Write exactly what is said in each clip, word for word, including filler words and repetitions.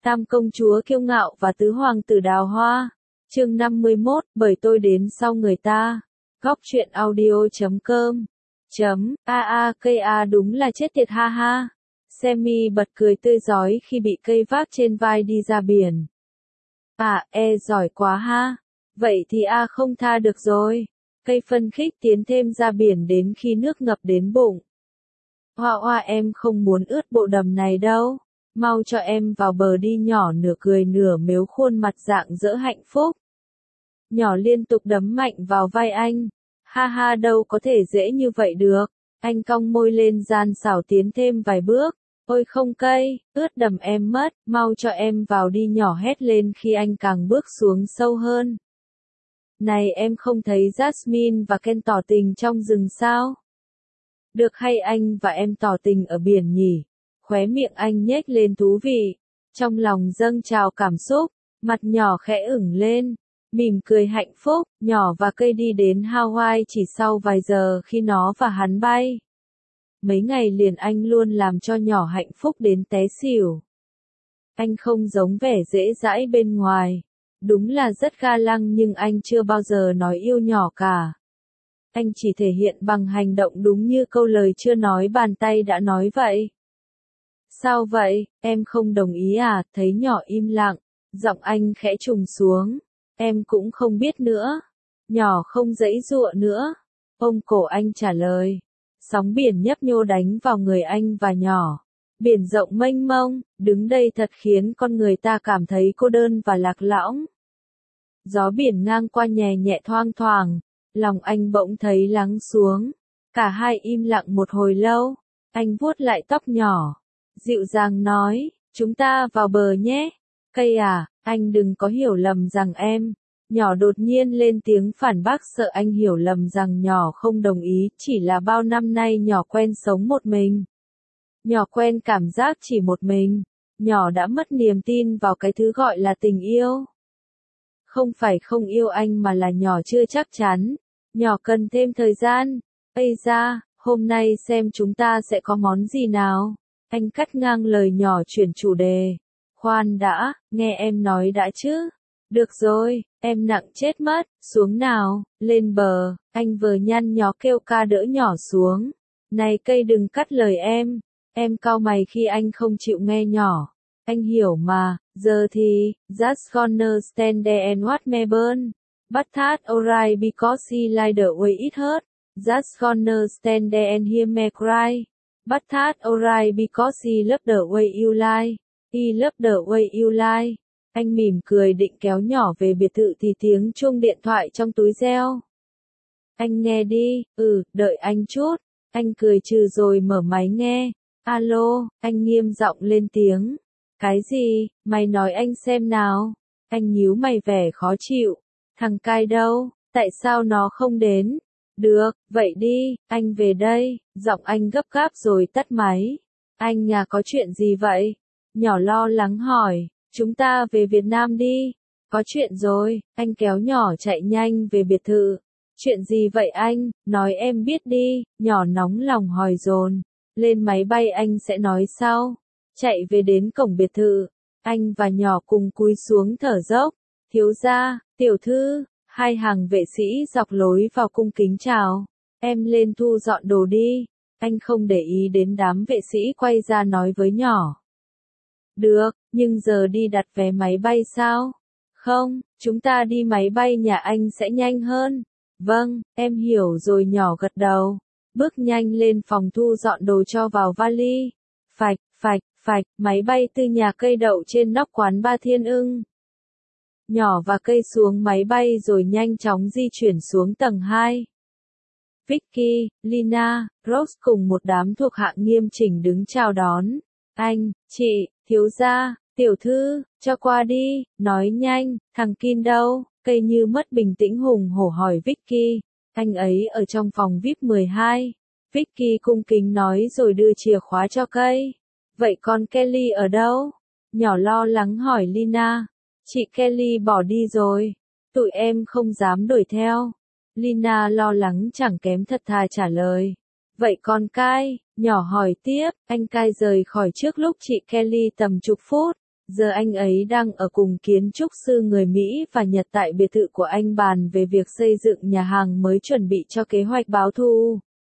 Tam công chúa kiêu ngạo và tứ hoàng tử đào hoa. Chương năm mươi mốt, bởi tôi đến sau người ta. Góc truyện audio chấm com. Chấm, a a cây a đúng là chết tiệt ha ha. Sammy bật cười tươi rói khi bị cây vác trên vai đi ra biển. À, e giỏi quá ha. Vậy thì a không tha được rồi. Cây phân khích tiến thêm ra biển đến khi nước ngập đến bụng. Hoa hoa em không muốn ướt bộ đầm này đâu. Mau cho em vào bờ đi, nhỏ nửa cười nửa mếu, khuôn mặt rạng rỡ hạnh phúc. Nhỏ liên tục đấm mạnh vào vai anh. Ha ha, đâu có thể dễ như vậy được. Anh cong môi lên gian xảo tiến thêm vài bước. Ôi không cây, ướt đầm em mất, mau cho em vào đi, nhỏ hét lên khi anh càng bước xuống sâu hơn. Này em không thấy Jasmine và Ken tỏ tình trong rừng sao? Được hay anh và em tỏ tình ở biển nhỉ? Khóe miệng anh nhếch lên thú vị. Trong lòng dâng trào cảm xúc, mặt nhỏ khẽ ửng lên. Mỉm cười hạnh phúc, nhỏ và cây đi đến Hawaii chỉ sau vài giờ khi nó và hắn bay. Mấy ngày liền anh luôn làm cho nhỏ hạnh phúc đến té xỉu. Anh không giống vẻ dễ dãi bên ngoài. Đúng là rất ga lăng nhưng anh chưa bao giờ nói yêu nhỏ cả. Anh chỉ thể hiện bằng hành động đúng như câu lời chưa nói bàn tay đã nói vậy. Sao vậy, em không đồng ý à? Thấy nhỏ im lặng, giọng anh khẽ trùng xuống. Em cũng không biết nữa. Nhỏ không giãy giụa nữa. Ôm cổ anh trả lời. Sóng biển nhấp nhô đánh vào người anh và nhỏ. Biển rộng mênh mông, đứng đây thật khiến con người ta cảm thấy cô đơn và lạc lõng. Gió biển ngang qua nhẹ nhẹ thoang thoảng, lòng anh bỗng thấy lắng xuống. Cả hai im lặng một hồi lâu, anh vuốt lại tóc nhỏ, dịu dàng nói, chúng ta vào bờ nhé. Cây à, anh đừng có hiểu lầm rằng em. Nhỏ đột nhiên lên tiếng phản bác, sợ anh hiểu lầm rằng nhỏ không đồng ý, chỉ là bao năm nay nhỏ quen sống một mình. Nhỏ quen cảm giác chỉ một mình. Nhỏ đã mất niềm tin vào cái thứ gọi là tình yêu. Không phải không yêu anh mà là nhỏ chưa chắc chắn. Nhỏ cần thêm thời gian. Ây da, hôm nay xem chúng ta sẽ có món gì nào? Anh cắt ngang lời nhỏ chuyển chủ đề. Khoan đã, nghe em nói đã chứ. Được rồi, em nặng chết mất, xuống nào, lên bờ. Anh vừa nhăn nhó kêu ca đỡ nhỏ xuống. Này cây đừng cắt lời em. Em cau mày khi anh không chịu nghe nhỏ. Anh hiểu mà, giờ thì, just gonna stand there and watch me burn. But that's alright because he like the way it hurt. Just gonna stand there and hear me cry. But that's alright because he love the way you lie. He love the way you lie. Anh mỉm cười định kéo nhỏ về biệt thự thì tiếng chuông điện thoại trong túi reo. Anh nghe đi, ừ, đợi anh chút. Anh cười trừ rồi mở máy nghe. Alo, anh nghiêm giọng lên tiếng. Cái gì, mày nói anh xem nào. Anh nhíu mày vẻ khó chịu. Thằng Cai đâu, tại sao nó không đến? Được, vậy đi, anh về đây. Giọng anh gấp gáp rồi tắt máy. Anh nhà có chuyện gì vậy? Nhỏ lo lắng hỏi. Chúng ta về Việt Nam đi. Có chuyện rồi, anh kéo nhỏ chạy nhanh về biệt thự. Chuyện gì vậy anh, nói em biết đi, nhỏ nóng lòng hỏi dồn. Lên máy bay anh sẽ nói sau. Chạy về đến cổng biệt thự, anh và nhỏ cùng cúi xuống thở dốc. Thiếu gia, tiểu thư, hai hàng vệ sĩ dọc lối vào cung kính chào. Em lên thu dọn đồ đi. Anh không để ý đến đám vệ sĩ quay ra nói với nhỏ. Được, nhưng giờ đi đặt vé máy bay sao? Không, chúng ta đi máy bay nhà anh sẽ nhanh hơn. Vâng, em hiểu rồi, nhỏ gật đầu. Bước nhanh lên phòng thu dọn đồ cho vào vali. Phạch, phạch, phạch, máy bay từ nhà cây đậu trên nóc quán Ba Thiên Ưng. Nhỏ và cây xuống máy bay rồi nhanh chóng di chuyển xuống tầng hai. Vicky, Lina, Rose cùng một đám thuộc hạ nghiêm chỉnh đứng chào đón. Anh, chị, thiếu gia, tiểu thư, cho qua đi, nói nhanh, thằng Kin đâu? Cây như mất bình tĩnh hùng hổ hỏi Vicky. Anh ấy ở trong phòng vi ai pi mười hai. Vicky cung kính nói rồi đưa chìa khóa cho cây. Vậy con Kelly ở đâu? Nhỏ lo lắng hỏi Lina. Chị Kelly bỏ đi rồi. Tụi em không dám đuổi theo. Lina lo lắng chẳng kém thật thà trả lời. Vậy con Kai? Nhỏ hỏi tiếp. Anh Kai rời khỏi trước lúc chị Kelly tầm chục phút. Giờ anh ấy đang ở cùng kiến trúc sư người Mỹ và Nhật tại biệt thự của anh bàn về việc xây dựng nhà hàng mới chuẩn bị cho kế hoạch báo thù.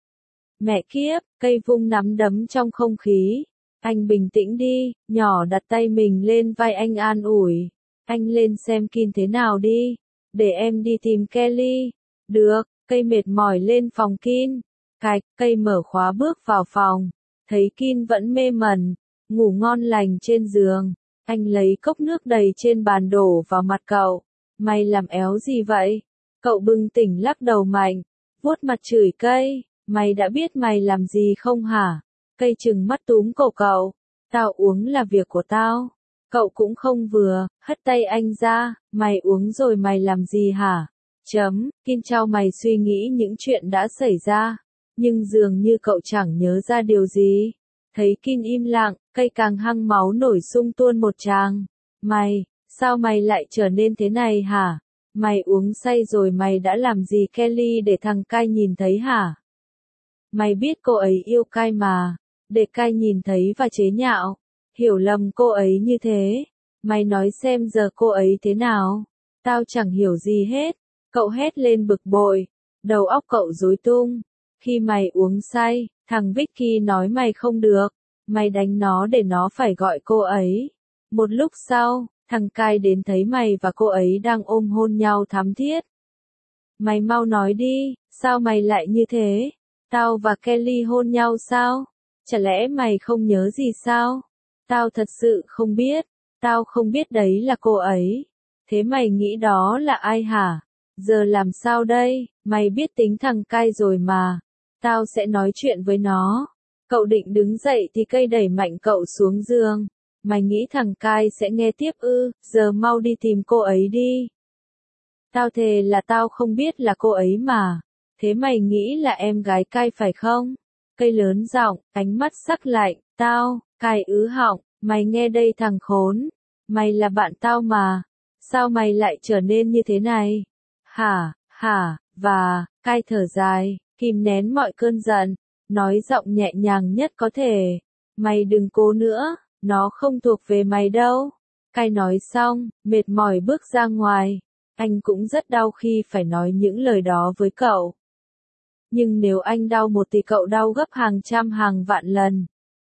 Mẹ kiếp, cây vung nắm đấm trong không khí. Anh bình tĩnh đi, nhỏ đặt tay mình lên vai anh an ủi. Anh lên xem Kin thế nào đi. Để em đi tìm Kelly. Được, cây mệt mỏi lên phòng Kin. Cạch, cây mở khóa bước vào phòng. Thấy Kin vẫn mê mẩn, ngủ ngon lành trên giường. Anh lấy cốc nước đầy trên bàn đổ vào mặt cậu. Mày làm éo gì vậy? Cậu bừng tỉnh lắc đầu mạnh, vuốt mặt chửi cây. Mày đã biết mày làm gì không hả? Cây trừng mắt túm cổ cậu. Tao uống là việc của tao. Cậu cũng không vừa, hất tay anh ra. Mày uống rồi mày làm gì hả? Chấm, Kin trao mày suy nghĩ những chuyện đã xảy ra. Nhưng dường như cậu chẳng nhớ ra điều gì. Thấy Kin im lặng, cây càng hăng máu nổi sung tuôn một tràng. Mày, sao mày lại trở nên thế này hả? Mày uống say rồi mày đã làm gì Kelly để thằng Kai nhìn thấy hả? Mày biết cô ấy yêu Kai mà. Để Kai nhìn thấy và chế nhạo. Hiểu lầm cô ấy như thế. Mày nói xem giờ cô ấy thế nào? Tao chẳng hiểu gì hết. Cậu hét lên bực bội. Đầu óc cậu rối tung. Khi mày uống say, thằng Vicky nói mày không được. Mày đánh nó để nó phải gọi cô ấy. Một lúc sau, thằng Kai đến thấy mày và cô ấy đang ôm hôn nhau thắm thiết. Mày mau nói đi, sao mày lại như thế? Tao và Kelly hôn nhau sao? Chả lẽ mày không nhớ gì sao? Tao thật sự không biết. Tao không biết đấy là cô ấy. Thế mày nghĩ đó là ai hả? Giờ làm sao đây? Mày biết tính thằng Kai rồi mà. Tao sẽ nói chuyện với nó. Cậu định đứng dậy thì cây đẩy mạnh cậu xuống giường. Mày nghĩ thằng Kai sẽ nghe tiếp ư? Giờ mau đi tìm cô ấy đi. Tao thề là tao không biết là cô ấy mà. Thế mày nghĩ là em gái Kai phải không? Cây lớn giọng, ánh mắt sắc lạnh. Tao, Kai ứ họng, mày nghe đây thằng khốn. Mày là bạn tao mà. Sao mày lại trở nên như thế này? Hả, hả, và, Kai thở dài, kìm nén mọi cơn giận, nói giọng nhẹ nhàng nhất có thể. Mày đừng cố nữa, nó không thuộc về mày đâu. Kai nói xong, mệt mỏi bước ra ngoài. Anh cũng rất đau khi phải nói những lời đó với cậu. Nhưng nếu anh đau một thì cậu đau gấp hàng trăm hàng vạn lần.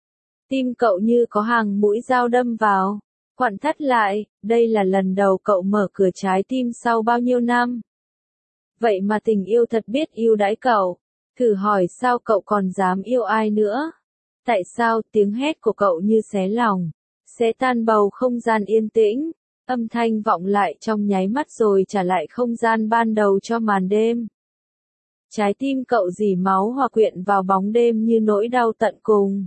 Tim cậu như có hàng mũi dao đâm vào. Quặn thắt lại, đây là lần đầu cậu mở cửa trái tim sau bao nhiêu năm. Vậy mà tình yêu thật biết ưu đãi cậu. Thử hỏi sao cậu còn dám yêu ai nữa? Tại sao tiếng hét của cậu như xé lòng, xé tan bầu không gian yên tĩnh, âm thanh vọng lại trong nháy mắt rồi trả lại không gian ban đầu cho màn đêm. Trái tim cậu dỉ máu hòa quyện vào bóng đêm như nỗi đau tận cùng.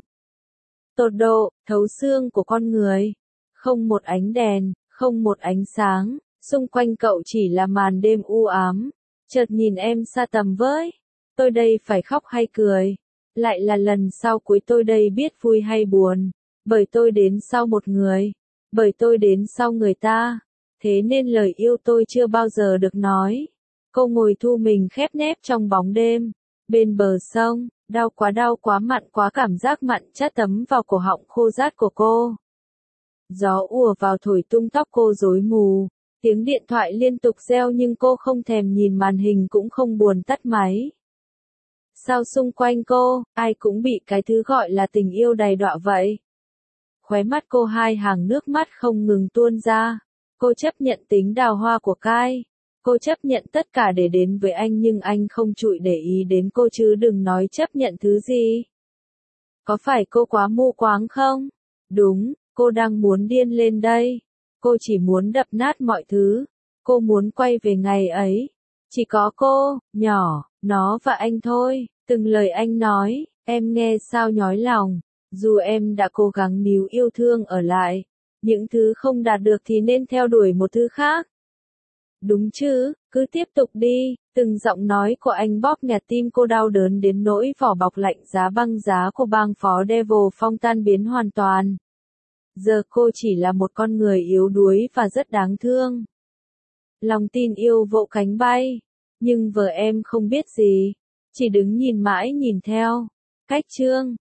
Tột độ, thấu xương của con người. Không một ánh đèn, không một ánh sáng, xung quanh cậu chỉ là màn đêm u ám. Chợt nhìn em xa tầm với. Tôi đây phải khóc hay cười? Lại là lần sau cuối tôi đây biết vui hay buồn. Bởi tôi đến sau một người. Bởi tôi đến sau người ta. Thế nên lời yêu tôi chưa bao giờ được nói. Cô ngồi thu mình khép nép trong bóng đêm. Bên bờ sông, đau quá đau quá mặn quá cảm giác mặn chát tấm vào cổ họng khô rát của cô. Gió ùa vào thổi tung tóc cô rối mù. Tiếng điện thoại liên tục reo nhưng cô không thèm nhìn màn hình cũng không buồn tắt máy. Sao xung quanh cô, ai cũng bị cái thứ gọi là tình yêu đầy đọa vậy? Khóe mắt cô hai hàng nước mắt không ngừng tuôn ra. Cô chấp nhận tính đào hoa của Kai. Cô chấp nhận tất cả để đến với anh nhưng anh không chịu để ý đến cô chứ đừng nói chấp nhận thứ gì. Có phải cô quá mù quáng không? Đúng, cô đang muốn điên lên đây. Cô chỉ muốn đập nát mọi thứ. Cô muốn quay về ngày ấy. Chỉ có cô, nhỏ, nó và anh thôi. Từng lời anh nói, em nghe sao nhói lòng. Dù em đã cố gắng níu yêu thương ở lại. Những thứ không đạt được thì nên theo đuổi một thứ khác. Đúng chứ, cứ tiếp tục đi. Từng giọng nói của anh bóp nghẹt tim cô đau đớn đến nỗi vỏ bọc lạnh giá băng giá của bang phó Devil Phong tan biến hoàn toàn. Giờ cô chỉ là một con người yếu đuối và rất đáng thương. Lòng tin yêu vỗ cánh bay. Nhưng vợ em không biết gì. Chỉ đứng nhìn mãi nhìn theo. Cách chương